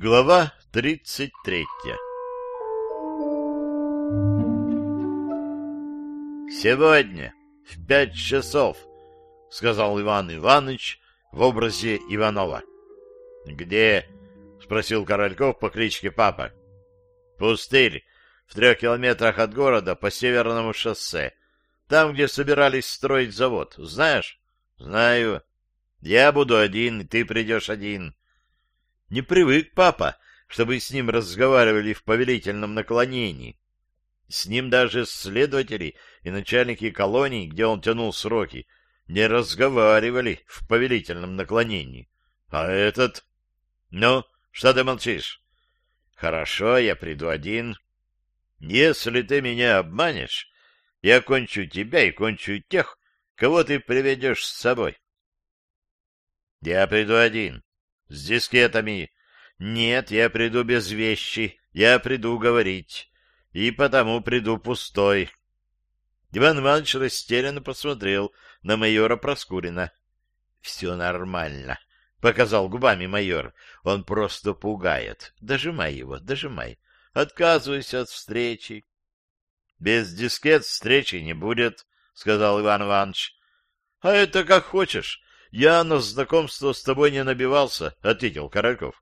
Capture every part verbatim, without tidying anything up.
Глава тридцать третья. «Сегодня в пять часов», — сказал Иван Иваныч в образе Иванова. «Где?» — спросил Корольков по кличке Папа. «Пустырь, в трех километрах от города по северному шоссе. Там, где собирались строить завод. Знаешь?» «Знаю. Я буду один, и ты придешь один». Не привык Папа, чтобы с ним разговаривали в повелительном наклонении. С ним даже следователи и начальники колоний, где он тянул сроки, не разговаривали в повелительном наклонении. А этот... Ну, что ты молчишь? Хорошо, я приду один. Если ты меня обманешь, я кончу тебя и кончу тех, кого ты приведешь с собой. Я приду один. С дискетами. Нет, я приду без вещи. Я приду говорить. И потому приду пустой. Иван Иванович растерянно посмотрел на майора Проскурина. — Все нормально, — показал губами майор. — Он просто пугает. Дожимай его, дожимай. Отказывайся от встречи. — Без дискет встречи не будет, — сказал Иван Иванович. — А это как хочешь. Я на знакомство с тобой не набивался, — ответил Корольков.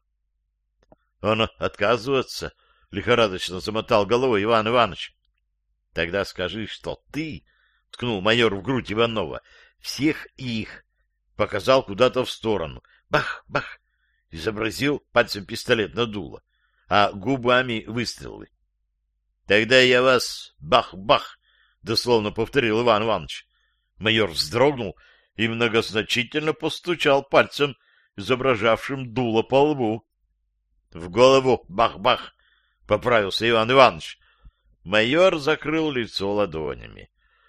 — Он отказываться? — лихорадочно замотал головой Иван Иванович. — Тогда скажи, что ты, — ткнул майор в грудь Иванова, — всех их, — показал куда-то в сторону. Бах, бах, изобразил пальцем пистолет на дуло, а губами выстрелы. — Тогда я вас бах-бах, — дословно повторил Иван Иванович. Майор вздрогнул и многозначительно постучал пальцем, изображавшим дуло по лбу. — В голову бах-бах, — поправился Иван Иванович. Майор закрыл лицо ладонями.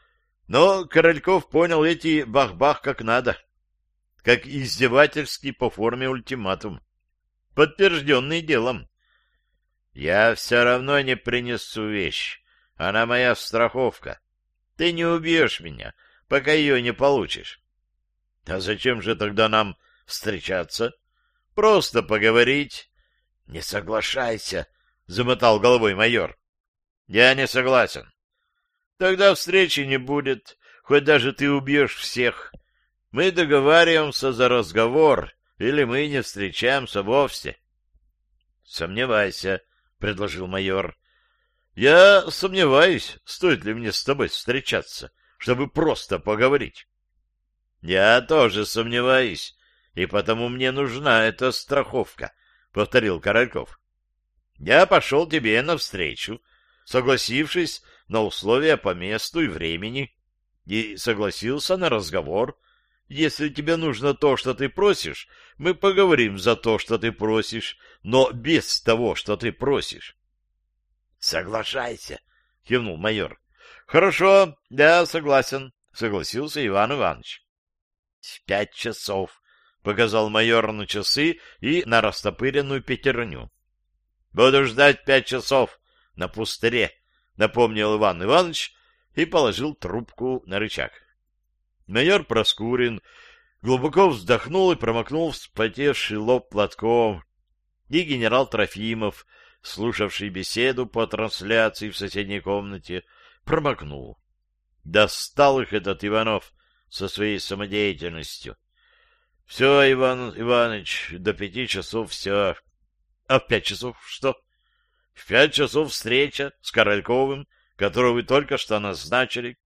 Но Корольков понял эти бах-бах как надо, как издевательский по форме ультиматум, подтвержденный делом. — Я все равно не принесу вещь, она моя страховка. Ты не убьешь меня, пока ее не получишь. — А зачем же тогда нам встречаться? — Просто поговорить. — Не соглашайся, — замотал головой майор. — Я не согласен. — Тогда встречи не будет, хоть даже ты убьешь всех. Мы договариваемся за разговор, или мы не встречаемся вовсе. — Сомневайся, — предложил майор. — Я сомневаюсь, стоит ли мне с тобой встречаться, чтобы просто поговорить. — Я тоже сомневаюсь, и потому мне нужна эта страховка, — повторил Корольков. — Я пошел тебе навстречу, согласившись на условия по месту и времени, и согласился на разговор. Если тебе нужно то, что ты просишь, мы поговорим за то, что ты просишь, но без того, что ты просишь. — Соглашайся, — кивнул майор. — Хорошо, я согласен, — согласился Иван Иванович. — В пять часов, — показал майор на часы и на растопыренную пятерню. — Буду ждать пять часов на пустыре, — напомнил Иван Иванович и положил трубку на рычаг. Майор Проскурин глубоко вздохнул и промокнул вспотевший лоб платком, и генерал Трофимов, слушавший беседу по трансляции в соседней комнате, промокнул. Достал их этот Иванов со своей самодеятельностью. — Все, Иван Иванович, до пяти часов все. — А в пять часов что? — В пять часов встреча с Корольковым, которого вы только что назначили.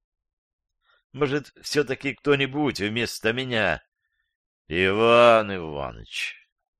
— Может, все-таки кто-нибудь вместо меня? — Иван Иванович.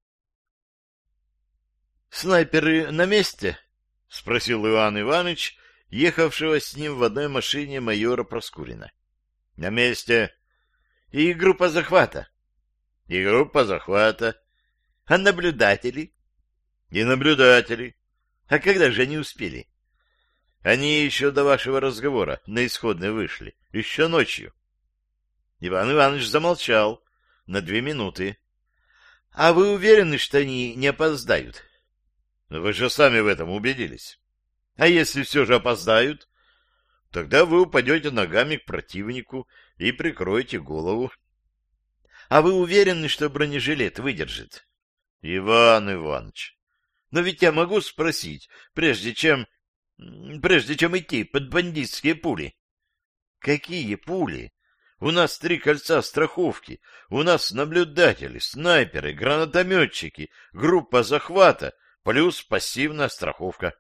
— Снайперы на месте? — спросил Иван Иванович, ехавшего с ним в одной машине майора Проскурина. — На месте. — И группа захвата? — И группа захвата. — А наблюдатели? — И наблюдатели. — А когда же они успели? — Они еще до вашего разговора на исходной вышли, еще ночью. Иван Иванович замолчал на две минуты. — А вы уверены, что они не опоздают? — Вы же сами в этом убедились. — А если все же опоздают? Тогда вы упадете ногами к противнику и прикроете голову. — А вы уверены, что бронежилет выдержит? — Иван Иванович, Но ведь я могу спросить, прежде чем... прежде чем идти под бандитские пули. Какие пули? У нас три кольца страховки, у нас наблюдатели, снайперы, гранатометчики, группа захвата, плюс пассивная страховка.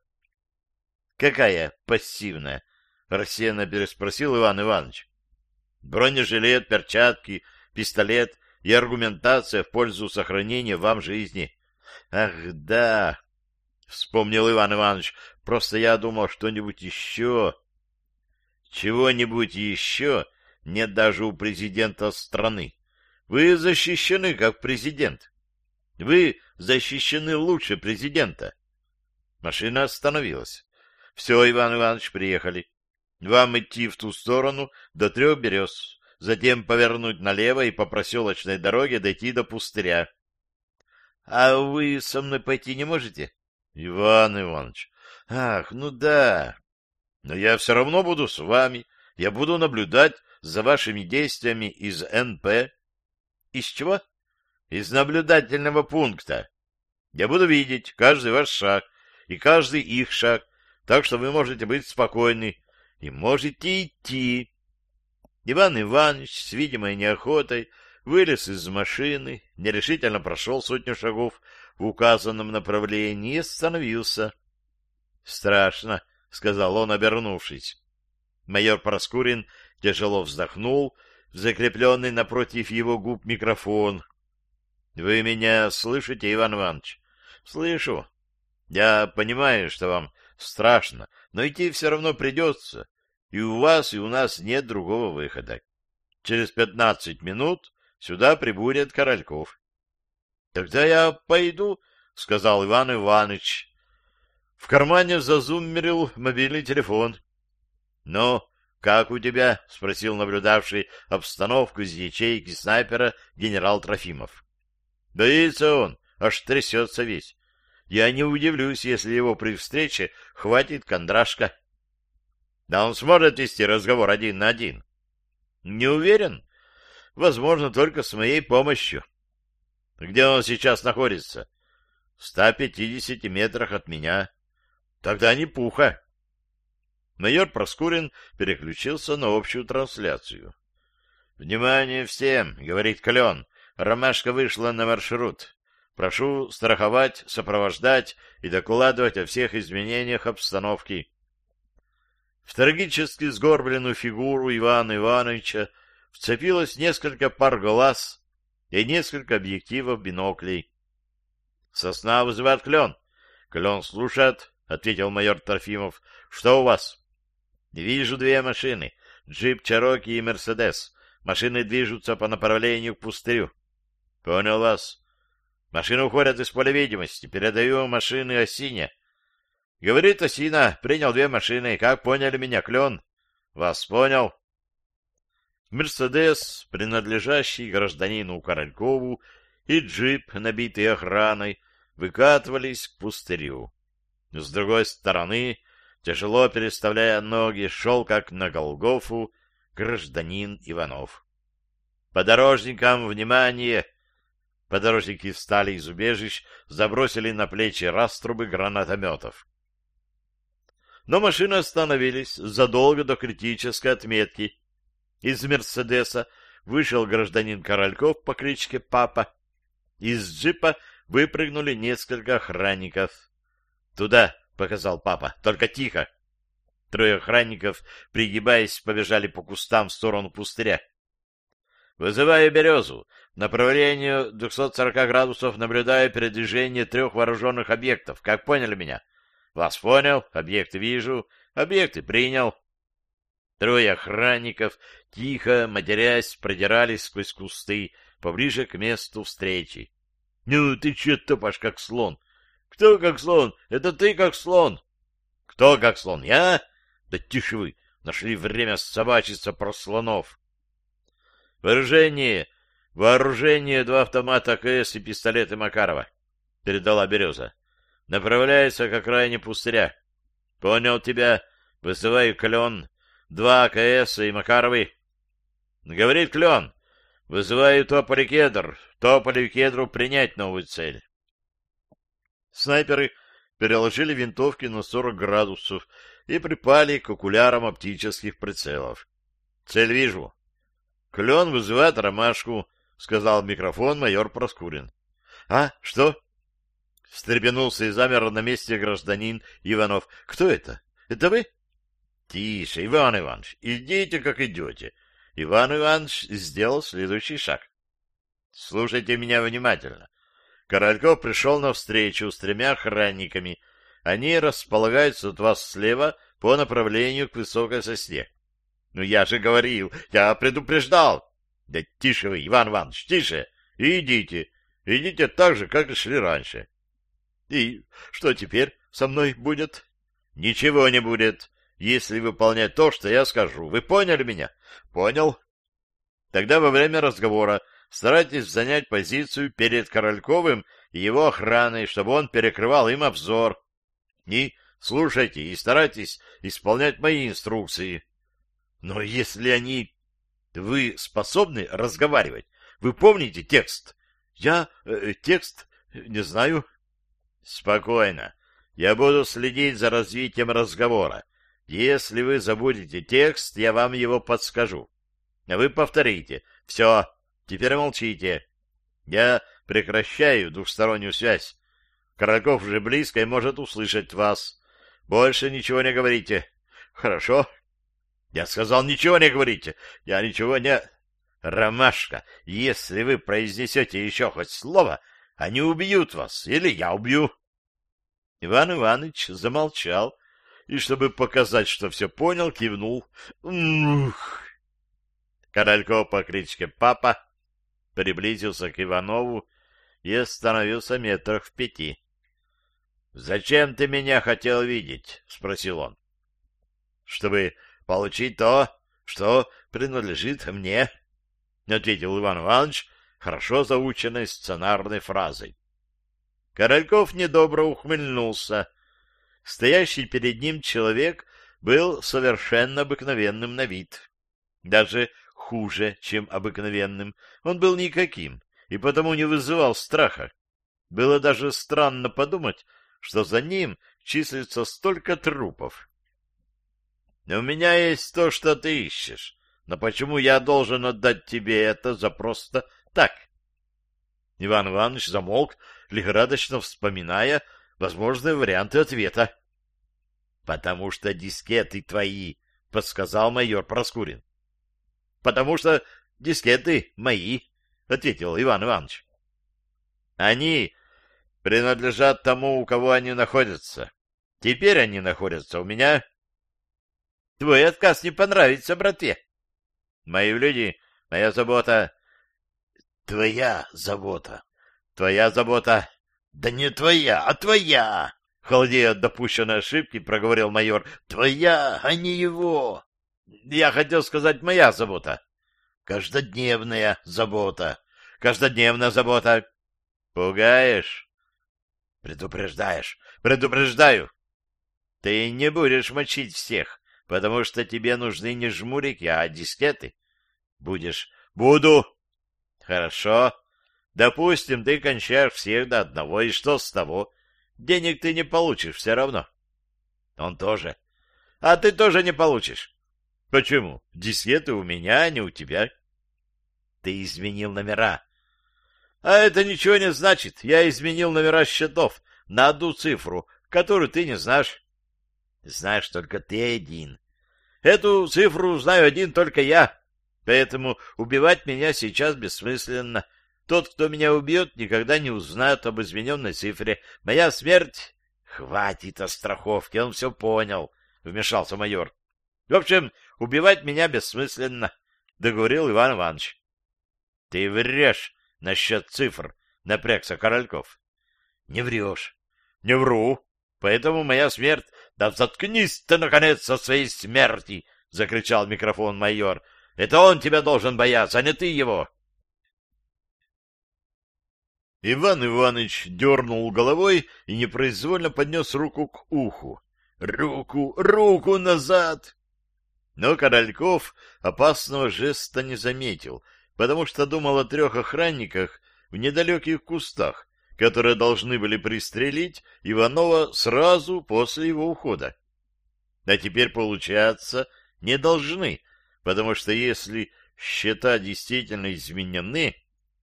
Какая пассивная? Рассеянно переспросил Иван Иванович. Бронежилет, перчатки, пистолет и аргументация в пользу сохранения вам жизни. Ах, да, вспомнил Иван Иванович, просто я думал что-нибудь еще. Чего-нибудь еще нет даже у президента страны. Вы защищены как президент. Вы защищены лучше президента. Машина остановилась. Все, Иван Иванович, приехали. Вам идти в ту сторону до трех берез, затем повернуть налево и по проселочной дороге дойти до пустыря. — А вы со мной пойти не можете? — Иван Иванович, ах, ну да. Но я все равно буду с вами. Я буду наблюдать за вашими действиями из эн пэ. — Из чего? — Из наблюдательного пункта. Я буду видеть каждый ваш шаг и каждый их шаг, так что вы можете быть спокойны и можете идти. Иван Иванович с видимой неохотой вылез из машины, нерешительно прошел сотню шагов в указанном направлении и остановился. — Страшно, — сказал он, обернувшись. Майор Проскурин тяжело вздохнул в закрепленный напротив его губ микрофон. — Вы меня слышите, Иван Иванович? — Слышу. Я понимаю, что вам страшно, но идти все равно придется, и у вас, и у нас нет другого выхода. Через пятнадцать минут сюда прибудет Корольков. — Тогда я пойду, — сказал Иван Иванович. В кармане зазуммерил мобильный телефон. — Ну, как у тебя? — спросил наблюдавший обстановку из ячейки снайпера генерал Трофимов. — Боится он, аж трясется весь. Я не удивлюсь, если его при встрече хватит кондрашка. Да он сможет вести разговор один на один. Не уверен. Возможно, только с моей помощью. Где он сейчас находится? В ста пятидесяти метрах от меня. Тогда не пуха. Майор Проскурин переключился на общую трансляцию. «Внимание всем!» — говорит Клен. «Ромашка вышла на маршрут. Прошу страховать, сопровождать и докладывать о всех изменениях обстановки». В трагически сгорбленную фигуру Ивана Ивановича вцепилось несколько пар глаз и несколько объективов биноклей. «Сосна вызывает Клен». «Клен слушает», — ответил майор Трофимов. «Что у вас?» «Вижу две машины. Джип Чероки и Мерседес. Машины движутся по направлению к пустырю». «Понял вас. Машины уходят из поля видимости. Передаю машины Осине». «Говорит Осина, принял две машины. Как поняли меня, Клен?» «Вас понял». Мерседес, принадлежащий гражданину Королькову, и джип, набитый охраной, выкатывались к пустырю. С другой стороны, тяжело переставляя ноги, шел, как на Голгофу, гражданин Иванов. «Подорожникам, внимание!» Подорожники встали из убежищ, забросили на плечи раструбы гранатометов. Но машины остановились задолго до критической отметки. Из «Мерседеса» вышел гражданин Корольков по кличке Папа. Из джипа выпрыгнули несколько охранников. «Туда!» — показал Папа. «Только тихо!» Трое охранников, пригибаясь, побежали по кустам в сторону пустыря. «Вызываю березу. Направлению двухсот сорока градусов наблюдаю передвижение трех вооруженных объектов. Как поняли меня?» «Вас понял. Объекты вижу. Объекты принял». Трое охранников, тихо, матерясь, продирались сквозь кусты, поближе к месту встречи. — Ну, ты че топашь, как слон? — Кто как слон? Это ты как слон. — Кто как слон? Я? Да тише вы, нашли время собачиться про слонов. — Вооружение, вооружение, два автомата АКС и пистолеты Макарова, — передала Береза. — Направляется к окраине пустыря. — Понял тебя. Вызываю Клен. Два АКС и Макаровы. Говорит Клен. Вызываю Тополь и Кедр. Тополю и Кедру принять новую цель. Снайперы переложили винтовки на сорок градусов и припали к окулярам оптических прицелов. Цель вижу. Клен вызывает ромашку, — сказал в микрофон майор Проскурин. — А, что? — встрепенулся и замер на месте гражданин Иванов. — Кто это? Это вы? — Тише, Иван Иванович, идите, как идете. Иван Иванович сделал следующий шаг. — Слушайте меня внимательно. Корольков пришел навстречу с тремя охранниками. Они располагаются от вас слева по направлению к высокой сосне. — Ну, я же говорил, я предупреждал. — Да тише вы, Иван Иванович, тише. И идите. Идите так же, как и шли раньше. — И что теперь со мной будет? — Ничего не будет, если выполнять то, что я скажу. Вы поняли меня? — Понял. — Тогда во время разговора старайтесь занять позицию перед Корольковым и его охраной, чтобы он перекрывал им обзор. И слушайте, и старайтесь исполнять мои инструкции. Но если они... Вы способны разговаривать? Вы помните текст? Я э, текст не знаю. Спокойно. Я буду следить за развитием разговора. Если вы забудете текст, я вам его подскажу. А вы повторите. Все. Теперь молчите. Я прекращаю двухстороннюю связь. Корольков уже близко и может услышать вас. Больше ничего не говорите. Хорошо. Я сказал, ничего не говорите. Я ничего не... Ромашка, если вы произнесете еще хоть слово, они убьют вас, или я убью. Иван Иванович замолчал и, чтобы показать, что все понял, кивнул. Ух! Корольков по кличке Папа приблизился к Иванову и остановился метрах в пяти. — Зачем ты меня хотел видеть? — спросил он. — Чтобы получить то, что принадлежит мне, — ответил Иван Иванович хорошо заученной сценарной фразой. Корольков недобро ухмыльнулся. Стоящий перед ним человек был совершенно обыкновенным на вид. Даже хуже, чем обыкновенным. Он был никаким, и потому не вызывал страха. Было даже странно подумать, что за ним числится столько трупов. — У меня есть то, что ты ищешь, но почему я должен отдать тебе это за просто так? Иван Иванович замолк, лихорадочно вспоминая возможные варианты ответа. — Потому что дискеты твои, — подсказал майор Проскурин. — Потому что дискеты мои, — ответил Иван Иванович. — Они принадлежат тому, у кого они находятся. Теперь они находятся у меня. — Твой отказ не понравится, братве. — Мои люди, моя забота. — Твоя забота. — Твоя забота. — Да не твоя, а твоя. Холодея от допущенной ошибки, проговорил майор. — Твоя, а не его. — Я хотел сказать, моя забота. — Каждодневная забота. — Каждодневная забота. — Пугаешь? — Предупреждаешь. — Предупреждаю. — Ты не будешь мочить всех, потому что тебе нужны не жмурики, а дискеты. — Будешь. — Буду. — Хорошо. Допустим, ты кончаешь всех до одного, и что с того? Денег ты не получишь все равно. Он тоже. А ты тоже не получишь. Почему? Дискеты у меня, а не у тебя. Ты изменил номера. А это ничего не значит. Я изменил номера счетов на одну цифру, которую ты не знаешь. Знаешь только ты один. Эту цифру знаю один только я. Поэтому убивать меня сейчас бессмысленно. Тот, кто меня убьет, никогда не узнает об измененной цифре. Моя смерть... Хватит о страховке, он все понял, — вмешался майор. В общем, убивать меня бессмысленно, — договорил Иван Иванович. — Ты врешь насчет цифр, — напрягся Корольков. — Не врешь. — Не вру. Поэтому моя смерть... — Да заткнись ты, наконец, со своей смерти! — закричал микрофон майор. — Это он тебя должен бояться, а не ты его. Иван Иванович дернул головой и непроизвольно поднес руку к уху. «Руку, руку назад!» Но Корольков опасного жеста не заметил, потому что думал о трех охранниках в недалеких кустах, которые должны были пристрелить Иванова сразу после его ухода. А теперь, получается, не должны, потому что если счета действительно изменены,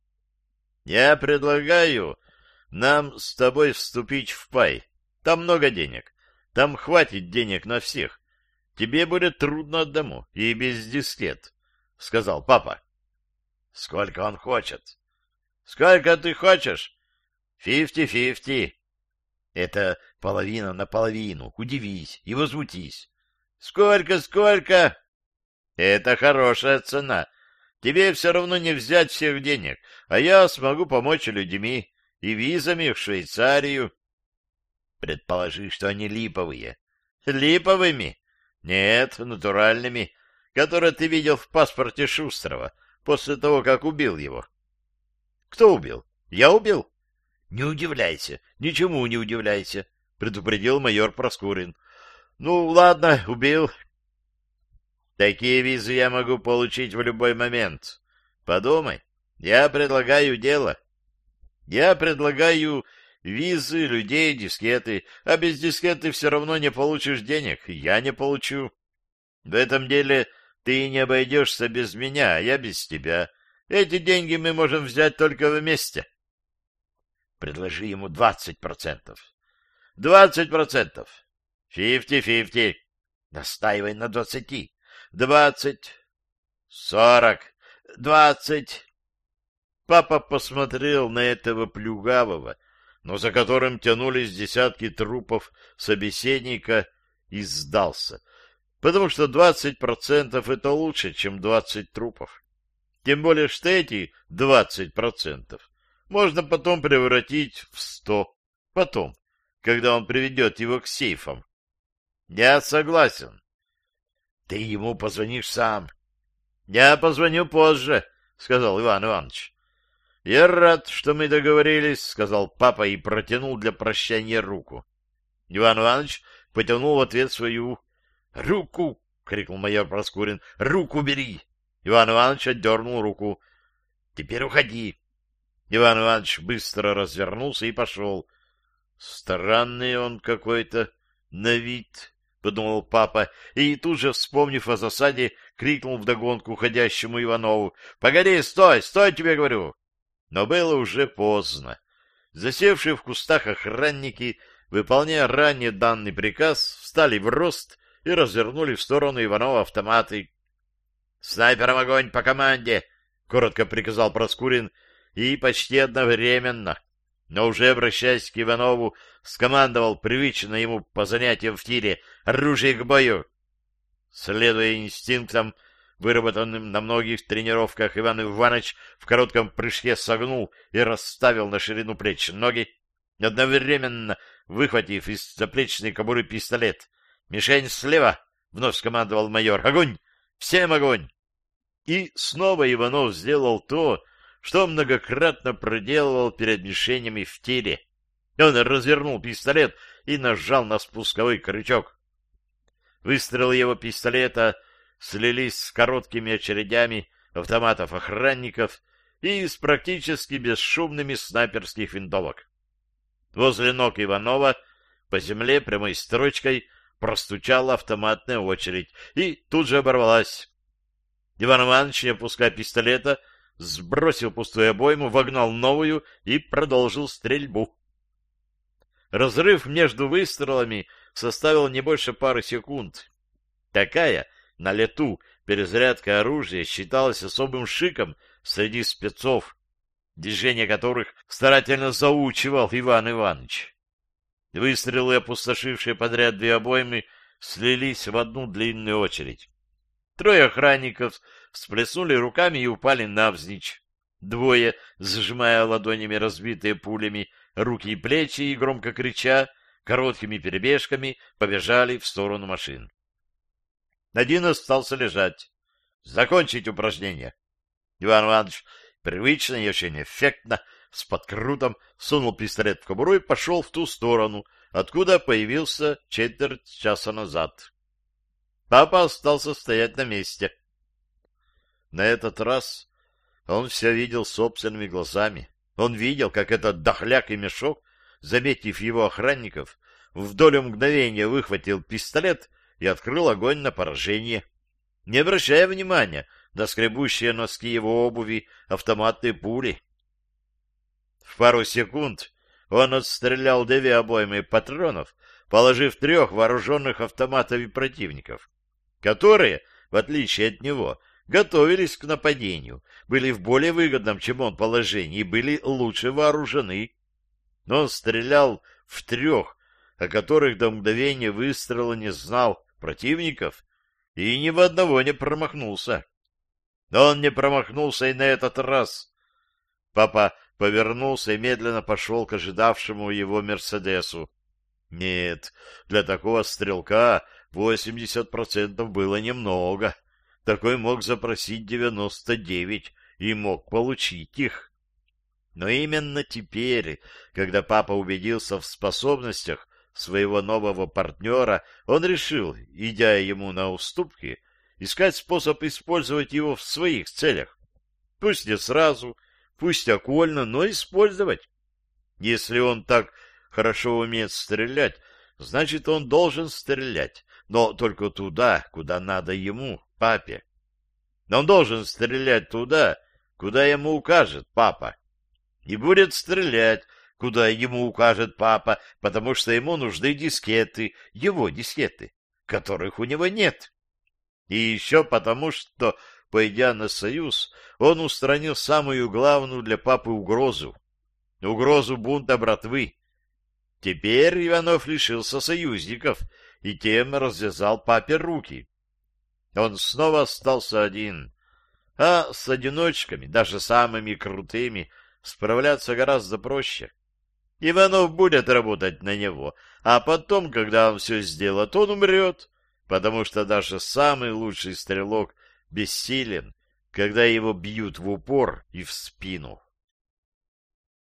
я предлагаю нам с тобой вступить в пай. Там много денег. Там хватит денег на всех. Тебе будет трудно одному и без дискет, — сказал папа. — Сколько он хочет? — Сколько ты хочешь? — Фифти-фифти. — Это половина на половину. Удивись и возмутись. — Сколько, сколько? — Это хорошая цена. Тебе все равно не взять всех денег, а я смогу помочь людьми и визами в Швейцарию. Предположи, что они липовые. Липовыми? Нет, натуральными, которые ты видел в паспорте Шустрова после того, как убил его. Кто убил? Я убил? Не удивляйся, ничему не удивляйся, предупредил майор Проскурин. Ну, ладно, убил. Такие визы я могу получить в любой момент. Подумай, я предлагаю дело. Я предлагаю визы, людей, дискеты, а без дискеты все равно не получишь денег, я не получу. В этом деле ты не обойдешься без меня, а я без тебя. Эти деньги мы можем взять только вместе. Предложи ему двадцать процентов. Двадцать процентов. Фифти-фифти. Настаивай на двадцати. Двадцать. Сорок. Двадцать. Папа посмотрел на этого плюгавого, но за которым тянулись десятки трупов собеседника, и сдался, потому что двадцать процентов — это лучше, чем двадцать трупов. Тем более, что эти двадцать процентов можно потом превратить в сто, потом, когда он приведет его к сейфам. Я согласен. Ты ему позвонишь сам. Я позвоню позже, — сказал Иван Иванович. Я рад, что мы договорились, — сказал папа и протянул для прощания руку. Иван Иванович потянул в ответ свою. — Руку! — крикнул майор Проскурин. — Руку бери! Иван Иванович отдернул руку. — Теперь уходи. Иван Иванович быстро развернулся и пошел. — Странный он какой-то на вид, — подумал папа, и тут же, вспомнив о засаде, крикнул вдогонку уходящему Иванову. — Погоди, стой, стой, тебе говорю! Но было уже поздно. Засевшие в кустах охранники, выполняя ранее данный приказ, встали в рост и развернули в сторону Иванова автоматы. — Снайпером огонь по команде! — коротко приказал Проскурин, и почти одновременно, но уже обращаясь к Иванову, скомандовал привычно ему по занятиям в тире: «Оружие к бою!». Следуя инстинктам, выработанным на многих тренировках, Иван Иванович в коротком прыжке согнул и расставил на ширину плеч ноги, одновременно выхватив из заплечной кобуры пистолет. «Мишень слева!» — вновь скомандовал майор. «Огонь! Всем огонь!» И снова Иванов сделал то, что многократно проделывал перед мишенями в тире. Он развернул пистолет и нажал на спусковой крючок. Выстрелы его пистолета слились с короткими очередями автоматов охранников и с практически бесшумными снайперских винтовок. Возле ног Иванова по земле прямой строчкой простучала автоматная очередь и тут же оборвалась. Иван Иванович, не опуская пистолета, сбросил пустую обойму, вогнал новую и продолжил стрельбу. Разрыв между выстрелами составил не больше пары секунд. Такая на лету перезарядка оружия считалась особым шиком среди спецов, движения которых старательно заучивал Иван Иванович. Выстрелы, опустошившие подряд две обоймы, слились в одну длинную очередь. Трое охранников всплеснули руками и упали навзничь. Двое, сжимая ладонями разбитые пулями руки и плечи и громко крича, короткими перебежками побежали в сторону машин. Один остался лежать. Закончить упражнение. Иван Иванович привычно и очень эффектно, с подкрутом, сунул пистолет в кобуру и пошел в ту сторону, откуда появился четверть часа назад. Папа остался стоять на месте. На этот раз он все видел собственными глазами, Он видел, как этот дохляк и мешок, заметив его охранников, в долю мгновения выхватил пистолет и открыл огонь на поражение, не обращая внимания на скребущие носки его обуви автоматные пули. В пару секунд он отстрелял две обоймы патронов, положив трех вооруженных автоматами противников, которые, в отличие от него, готовились к нападению, были в более выгодном, чем он, положении и были лучше вооружены. Но он стрелял в трех, о которых до мгновения выстрела не знал, противников, и ни в одного не промахнулся. Но он не промахнулся и на этот раз. Папа повернулся и медленно пошел к ожидавшему его «Мерседесу». Нет, для такого стрелка восемьдесят процентов было немного. Такой мог запросить девяносто девять и мог получить их. Но именно теперь, когда папа убедился в способностях своего нового партнера, он решил, идя ему на уступки, искать способ использовать его в своих целях. Пусть не сразу, пусть окольно, но использовать. Если он так хорошо умеет стрелять, значит, он должен стрелять, но только туда, куда надо ему, папе. Но он должен стрелять туда, куда ему укажет папа. И будет стрелять, куда ему укажет папа, потому что ему нужны дискеты, его дискеты, которых у него нет. И еще потому, что, пойдя на союз, он устранил самую главную для папы угрозу — угрозу бунта братвы. Теперь Иванов лишился союзников и тем развязал папе руки. Он снова остался один, а с одиночками, даже самыми крутыми, справляться гораздо проще. Иванов будет работать на него, а потом, когда он все сделает, он умрет, потому что даже самый лучший стрелок бессилен, когда его бьют в упор и в спину.